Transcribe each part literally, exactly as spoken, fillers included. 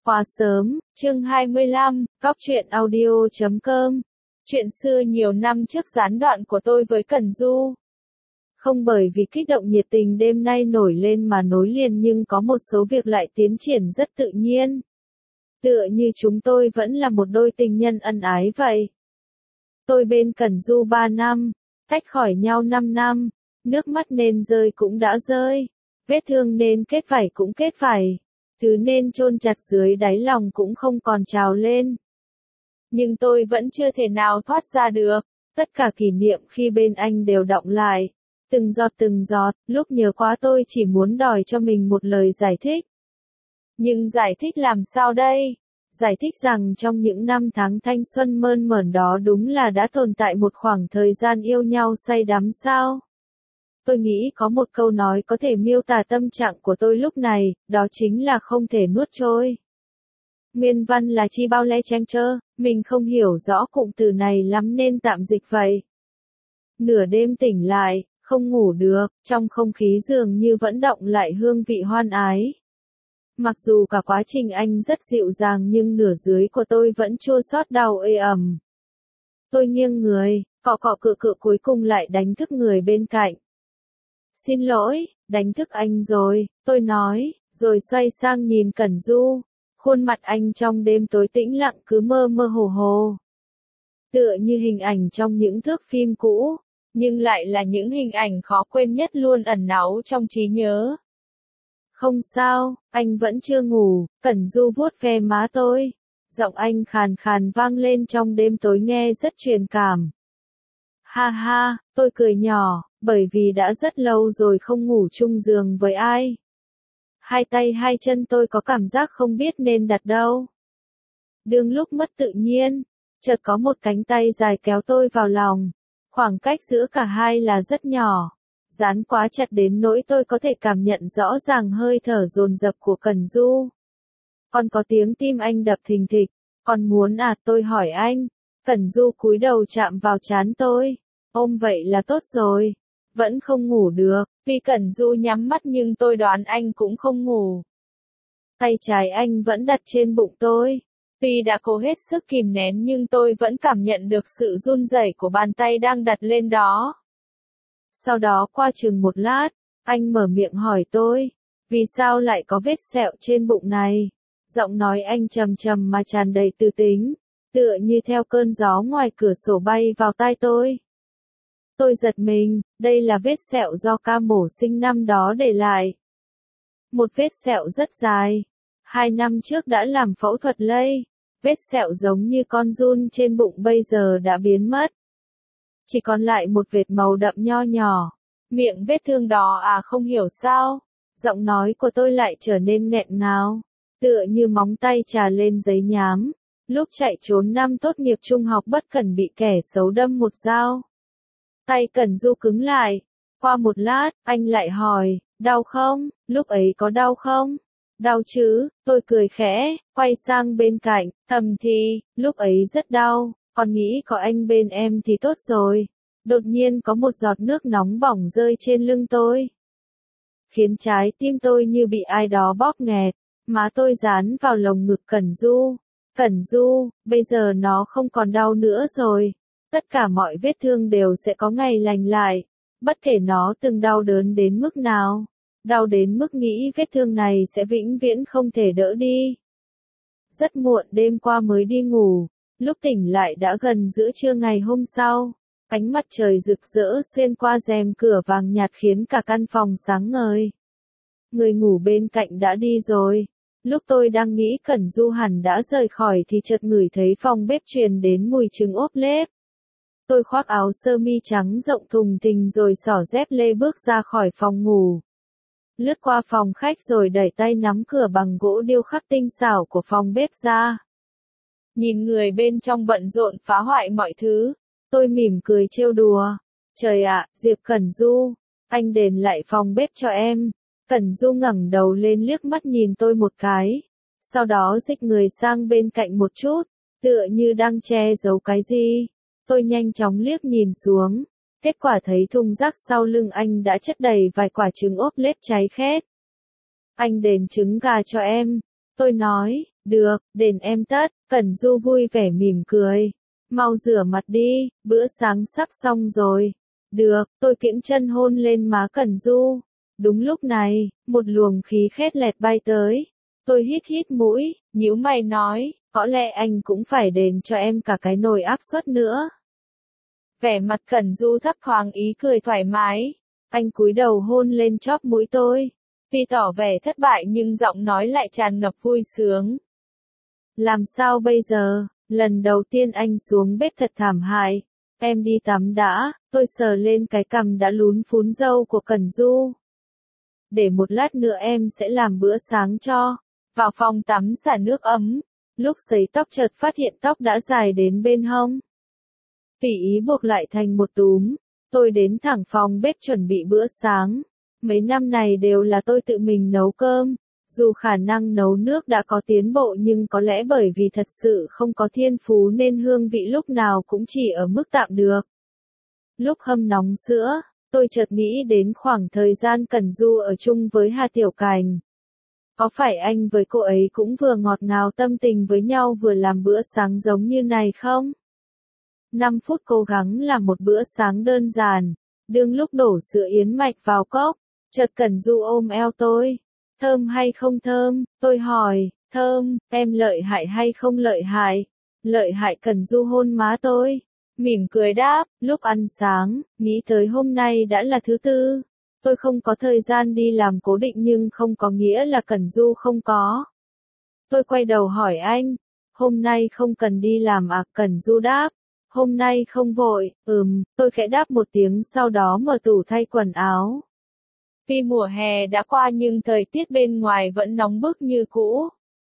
Quá sớm, chương hai mươi lăm, Góc truyện audio chấm com. Chuyện xưa nhiều năm trước gián đoạn của tôi với Cẩn Du. Không bởi vì kích động nhiệt tình đêm nay nổi lên mà nối liền, nhưng có một số việc lại tiến triển rất tự nhiên. Tựa như chúng tôi vẫn là một đôi tình nhân ân ái vậy. Tôi bên Cẩn Du ba năm, tách khỏi nhau năm năm, nước mắt nên rơi cũng đã rơi, vết thương nên kết vảy cũng kết vảy. Thứ nên chôn chặt dưới đáy lòng cũng không còn trào lên. Nhưng tôi vẫn chưa thể nào thoát ra được, tất cả kỷ niệm khi bên anh đều đọng lại. Từng giọt từng giọt, lúc nhớ quá tôi chỉ muốn đòi cho mình một lời giải thích. Nhưng giải thích làm sao đây? Giải thích rằng trong những năm tháng thanh xuân mơn mởn đó đúng là đã tồn tại một khoảng thời gian yêu nhau say đắm sao? Tôi nghĩ có một câu nói có thể miêu tả tâm trạng của tôi lúc này, đó chính là không thể nuốt trôi. Nguyên văn là chi bao le cheng chơ, mình không hiểu rõ cụm từ này lắm nên tạm dịch vậy. Nửa đêm tỉnh lại, không ngủ được, trong không khí dường như vẫn đọng lại hương vị hoan ái. Mặc dù cả quá trình anh rất dịu dàng nhưng nửa dưới của tôi vẫn chua xót đau ê ẩm. Tôi nghiêng người, cọ cọ cựa cựa cuối cùng lại đánh thức người bên cạnh. Xin lỗi, đánh thức anh rồi, tôi nói, rồi xoay sang nhìn Cẩn Du. Khuôn mặt anh trong đêm tối tĩnh lặng cứ mơ mơ hồ hồ. Tựa như hình ảnh trong những thước phim cũ, nhưng lại là những hình ảnh khó quên nhất luôn ẩn náu trong trí nhớ. Không sao, anh vẫn chưa ngủ, Cẩn Du vuốt ve má tôi. Giọng anh khàn khàn vang lên trong đêm tối nghe rất truyền cảm. Ha ha, tôi cười nhỏ, bởi vì đã rất lâu rồi không ngủ chung giường với ai. Hai tay hai chân tôi có cảm giác không biết nên đặt đâu. Đương lúc mất tự nhiên, chợt có một cánh tay dài kéo tôi vào lòng. Khoảng cách giữa cả hai là rất nhỏ, dán quá chặt đến nỗi tôi có thể cảm nhận rõ ràng hơi thở dồn dập của Cẩn Du. Còn có tiếng tim anh đập thình thịch, còn muốn à, tôi hỏi anh. Cẩn Du cúi đầu chạm vào trán tôi. Ôm vậy là tốt rồi. Vẫn không ngủ được, tuy Cẩn Du nhắm mắt nhưng tôi đoán anh cũng không ngủ. Tay trái anh vẫn đặt trên bụng tôi. Tuy đã cố hết sức kìm nén nhưng tôi vẫn cảm nhận được sự run rẩy của bàn tay đang đặt lên đó. Sau đó qua chừng một lát, anh mở miệng hỏi tôi, vì sao lại có vết sẹo trên bụng này? Giọng nói anh trầm trầm mà tràn đầy tư tính, tựa như theo cơn gió ngoài cửa sổ bay vào tai tôi. Tôi giật mình, đây là vết sẹo do ca mổ sinh năm đó để lại. Một vết sẹo rất dài. Hai năm trước đã làm phẫu thuật lây. Vết sẹo giống như con giun trên bụng bây giờ đã biến mất. Chỉ còn lại một vệt màu đậm nho nhỏ. Miệng vết thương đó à, không hiểu sao. Giọng nói của tôi lại trở nên nghẹn ngào. Tựa như móng tay chà lên giấy nhám. Lúc chạy trốn năm tốt nghiệp trung học bất cẩn bị kẻ xấu đâm một dao. Tay Cẩn Du cứng lại. Qua một lát, anh lại hỏi, đau không? Lúc ấy có đau không? Đau chứ, tôi cười khẽ, quay sang bên cạnh, thầm thì, lúc ấy rất đau, còn nghĩ có anh bên em thì tốt rồi. Đột nhiên có một giọt nước nóng bỏng rơi trên lưng tôi. Khiến trái tim tôi như bị ai đó bóp nghẹt, má tôi dán vào lồng ngực Cẩn Du. Cẩn Du, bây giờ nó không còn đau nữa rồi. Tất cả mọi vết thương đều sẽ có ngày lành lại, bất kể nó từng đau đớn đến mức nào, đau đến mức nghĩ vết thương này sẽ vĩnh viễn không thể đỡ đi. Rất muộn đêm qua mới đi ngủ, lúc tỉnh lại đã gần giữa trưa ngày hôm sau, ánh mặt trời rực rỡ xuyên qua rèm cửa vàng nhạt khiến cả căn phòng sáng ngời. Người ngủ bên cạnh đã đi rồi. Lúc tôi đang nghĩ Cẩn Du hẳn đã rời khỏi thì chợt ngửi thấy phòng bếp truyền đến mùi trứng ốp lết. Tôi khoác áo sơ mi trắng rộng thùng thình rồi xỏ dép lê bước ra khỏi phòng ngủ. Lướt qua phòng khách rồi đẩy tay nắm cửa bằng gỗ điêu khắc tinh xảo của phòng bếp ra. Nhìn người bên trong bận rộn phá hoại mọi thứ, tôi mỉm cười trêu đùa. Trời ạ, Diệp Cẩn Du, anh đền lại phòng bếp cho em. Cẩn Du ngẩng đầu lên liếc mắt nhìn tôi một cái. Sau đó dịch người sang bên cạnh một chút, tựa như đang che giấu cái gì. Tôi nhanh chóng liếc nhìn xuống, kết quả thấy thùng rác sau lưng anh đã chất đầy vài quả trứng ốp lết cháy khét. Anh đền trứng gà cho em. Tôi nói, được, đền em tất. Cẩn Du vui vẻ mỉm cười. Mau rửa mặt đi, bữa sáng sắp xong rồi. Được, tôi kiễng chân hôn lên má Cẩn Du. Đúng lúc này, một luồng khí khét lẹt bay tới. Tôi hít hít mũi, nhíu mày nói, có lẽ anh cũng phải đền cho em cả cái nồi áp suất nữa. Vẻ mặt Cẩn Du thấp thoáng ý cười thoải mái. Anh cúi đầu hôn lên chóp mũi tôi. Tuy tỏ vẻ thất bại nhưng giọng nói lại tràn ngập vui sướng. Làm sao bây giờ? Lần đầu tiên anh xuống bếp thật thảm hại. Em đi tắm đã, tôi sờ lên cái cằm đã lún phún râu của Cẩn Du. Để một lát nữa em sẽ làm bữa sáng cho. Vào phòng tắm xả nước ấm. Lúc sấy tóc chợt phát hiện tóc đã dài đến bên hông. Tùy ý buộc lại thành một túm. Tôi đến thẳng phòng bếp chuẩn bị bữa sáng. Mấy năm này đều là tôi tự mình nấu cơm. Dù khả năng nấu nước đã có tiến bộ nhưng có lẽ bởi vì thật sự không có thiên phú nên hương vị lúc nào cũng chỉ ở mức tạm được. Lúc hâm nóng sữa, tôi chợt nghĩ đến khoảng thời gian Cẩn Du ở chung với Hà Tiểu Cảnh. Có phải anh với cô ấy cũng vừa ngọt ngào tâm tình với nhau vừa làm bữa sáng giống như này không? năm phút cố gắng làm một bữa sáng đơn giản. Đương lúc đổ sữa yến mạch vào cốc, chợt Cẩn Du ôm eo tôi. Thơm hay không thơm? Tôi hỏi. Thơm, em lợi hại hay không lợi hại? Lợi hại. Cẩn Du hôn má tôi. Mỉm cười đáp, lúc ăn sáng, nghĩ tới hôm nay đã là thứ tư. Tôi không có thời gian đi làm cố định nhưng không có nghĩa là Cẩn Du không có. Tôi quay đầu hỏi anh, hôm nay không cần đi làm à? Cẩn Du đáp, hôm nay không vội. Ừm, tôi khẽ đáp một tiếng sau đó mở tủ thay quần áo. Tuy mùa hè đã qua nhưng thời tiết bên ngoài vẫn nóng bức như cũ.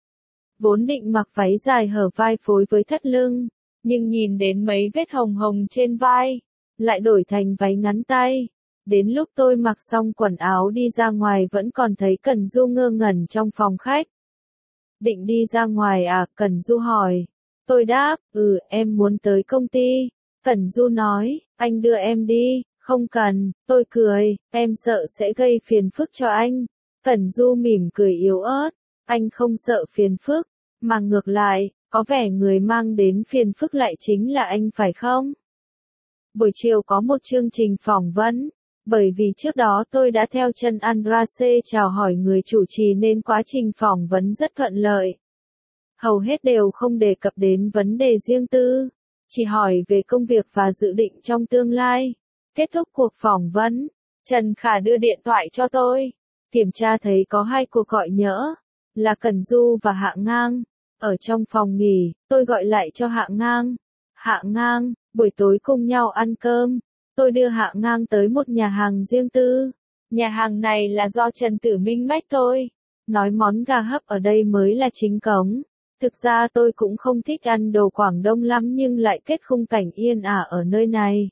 Vốn định mặc váy dài hở vai phối với thắt lưng, nhưng nhìn đến mấy vết hồng hồng trên vai, lại đổi thành váy ngắn tay. Đến lúc tôi mặc xong quần áo đi ra ngoài vẫn còn thấy Cẩn Du ngơ ngẩn trong phòng khách. Định đi ra ngoài à? Cẩn Du hỏi. Tôi đáp, ừ, em muốn tới công ty. Cẩn Du nói, anh đưa em đi. Không cần, tôi cười, em sợ sẽ gây phiền phức cho anh. Cẩn Du mỉm cười yếu ớt, anh không sợ phiền phức, mà ngược lại, có vẻ người mang đến phiền phức lại chính là anh phải không? Buổi chiều có một chương trình phỏng vấn, bởi vì trước đó tôi đã theo chân Andrase chào hỏi người chủ trì nên quá trình phỏng vấn rất thuận lợi. Hầu hết đều không đề cập đến vấn đề riêng tư, chỉ hỏi về công việc và dự định trong tương lai. Kết thúc cuộc phỏng vấn, Trần Khả đưa điện thoại cho tôi. Kiểm tra thấy có hai cuộc gọi nhỡ, là Cẩn Du và Hạ Ngang. Ở trong phòng nghỉ, tôi gọi lại cho Hạ Ngang. Hạ Ngang, buổi tối cùng nhau ăn cơm. Tôi đưa Hạ Ngang tới một nhà hàng riêng tư. Nhà hàng này là do Trần Tử Minh mách tôi. Nói món gà hấp ở đây mới là chính cống. Thực ra tôi cũng không thích ăn đồ Quảng Đông lắm nhưng lại kết khung cảnh yên ả ở nơi này.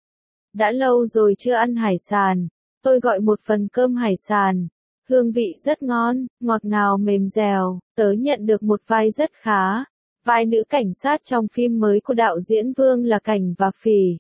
Đã lâu rồi chưa ăn hải sản. Tôi gọi một phần cơm hải sản. Hương vị rất ngon, ngọt ngào mềm dẻo. Tớ nhận được một vai rất khá. Vai nữ cảnh sát trong phim mới của đạo diễn Vương là Cảnh và Phỉ.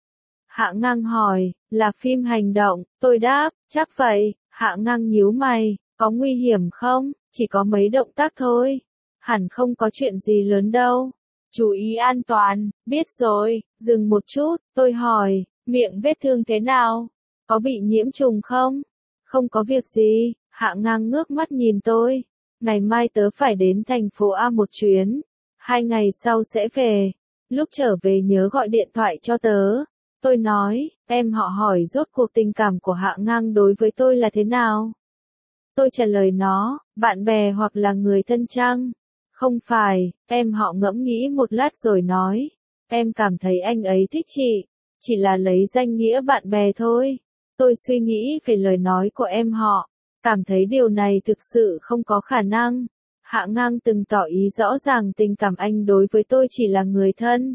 Hạ Ngang hỏi, là phim hành động? Tôi đáp, chắc vậy. Hạ Ngang nhíu mày, có nguy hiểm không? Chỉ có mấy động tác thôi. Hẳn không có chuyện gì lớn đâu. Chú ý an toàn, biết rồi. Dừng một chút, tôi hỏi, miệng vết thương thế nào? Có bị nhiễm trùng không? Không có việc gì. Hạ Ngang ngước mắt nhìn tôi. Ngày mai tớ phải đến thành phố A một chuyến. Hai ngày sau sẽ về. Lúc trở về nhớ gọi điện thoại cho tớ. Tôi nói, em họ hỏi rốt cuộc tình cảm của Hạ Ngang đối với tôi là thế nào? Tôi trả lời nó, bạn bè hoặc là người thân chăng? Không phải, em họ ngẫm nghĩ một lát rồi nói. Em cảm thấy anh ấy thích chị. Chỉ là lấy danh nghĩa bạn bè thôi. Tôi suy nghĩ về lời nói của em họ. Cảm thấy điều này thực sự không có khả năng. Hạ Ngang từng tỏ ý rõ ràng tình cảm anh đối với tôi chỉ là người thân.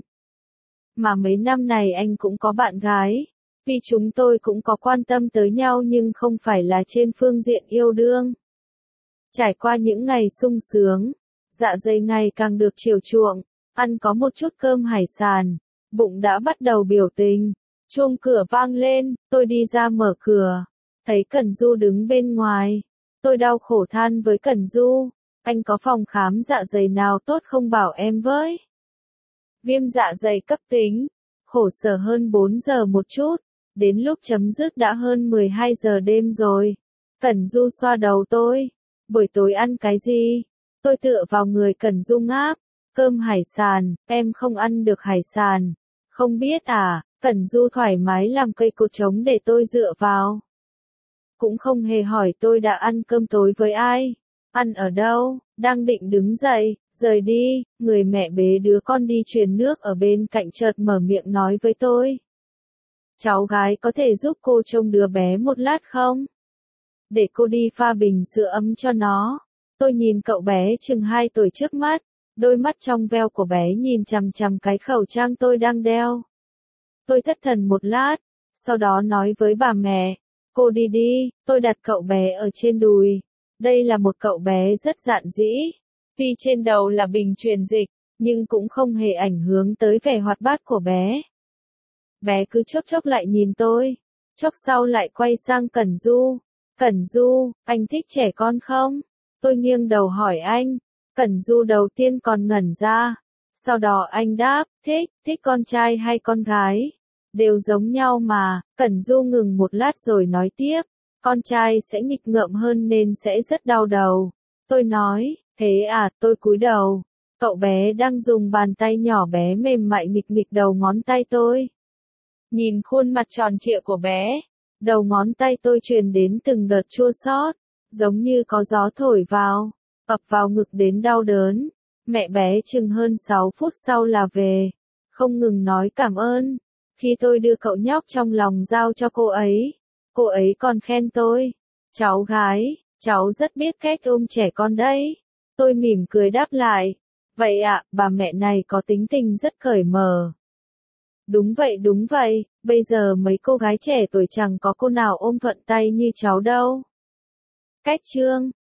Mà mấy năm này anh cũng có bạn gái. Vì chúng tôi cũng có quan tâm tới nhau nhưng không phải là trên phương diện yêu đương. Trải qua những ngày sung sướng, dạ dày ngày càng được chiều chuộng, ăn có một chút cơm hải sản, bụng đã bắt đầu biểu tình. Chuông cửa vang lên, tôi đi ra mở cửa, thấy Cẩn Du đứng bên ngoài. Tôi đau khổ than với Cẩn Du, anh có phòng khám dạ dày nào tốt không bảo em với. Viêm dạ dày cấp tính, khổ sở hơn bốn giờ một chút, đến lúc chấm dứt đã hơn mười hai giờ đêm rồi. Cẩn Du xoa đầu tôi, buổi tối ăn cái gì? Tôi tựa vào người Cẩn Du ngáp, cơm hải sản, em không ăn được hải sản. Không biết à, Cẩn Du thoải mái làm cây cột trống để tôi dựa vào. Cũng không hề hỏi tôi đã ăn cơm tối với ai, ăn ở đâu, đang định đứng dậy, rời đi, người mẹ bế đứa con đi truyền nước ở bên cạnh chợt mở miệng nói với tôi. Cháu gái có thể giúp cô trông đứa bé một lát không? Để cô đi pha bình sữa ấm cho nó. Tôi nhìn cậu bé chừng hai tuổi trước mắt, đôi mắt trong veo của bé nhìn chằm chằm cái khẩu trang tôi đang đeo. Tôi thất thần một lát, sau đó nói với bà mẹ, cô đi đi, tôi đặt cậu bé ở trên đùi. Đây là một cậu bé rất dạn dĩ, tuy trên đầu là bình truyền dịch, nhưng cũng không hề ảnh hưởng tới vẻ hoạt bát của bé. Bé cứ chốc chốc lại nhìn tôi, chốc sau lại quay sang Cẩn Du. Cẩn Du, anh thích trẻ con không? Tôi nghiêng đầu hỏi anh. Cẩn Du đầu tiên còn ngẩn ra, sau đó anh đáp, thích, thích con trai hay con gái? Đều giống nhau mà. Cẩn Du ngừng một lát rồi nói tiếp, con trai sẽ nghịch ngợm hơn nên sẽ rất đau đầu. Tôi nói, thế à, tôi cúi đầu. Cậu bé đang dùng bàn tay nhỏ bé mềm mại nghịch nghịch đầu ngón tay tôi. Nhìn khuôn mặt tròn trịa của bé, đầu ngón tay tôi truyền đến từng đợt chua xót, giống như có gió thổi vào, ập vào ngực đến đau đớn. Mẹ bé chừng hơn sáu phút sau là về, không ngừng nói cảm ơn. Khi tôi đưa cậu nhóc trong lòng giao cho cô ấy, cô ấy còn khen tôi. Cháu gái, cháu rất biết cách ôm trẻ con đấy. Tôi mỉm cười đáp lại. Vậy ạ, bà mẹ này có tính tình rất cởi mở. Đúng vậy đúng vậy, bây giờ mấy cô gái trẻ tuổi chẳng có cô nào ôm thuận tay như cháu đâu. Cách chương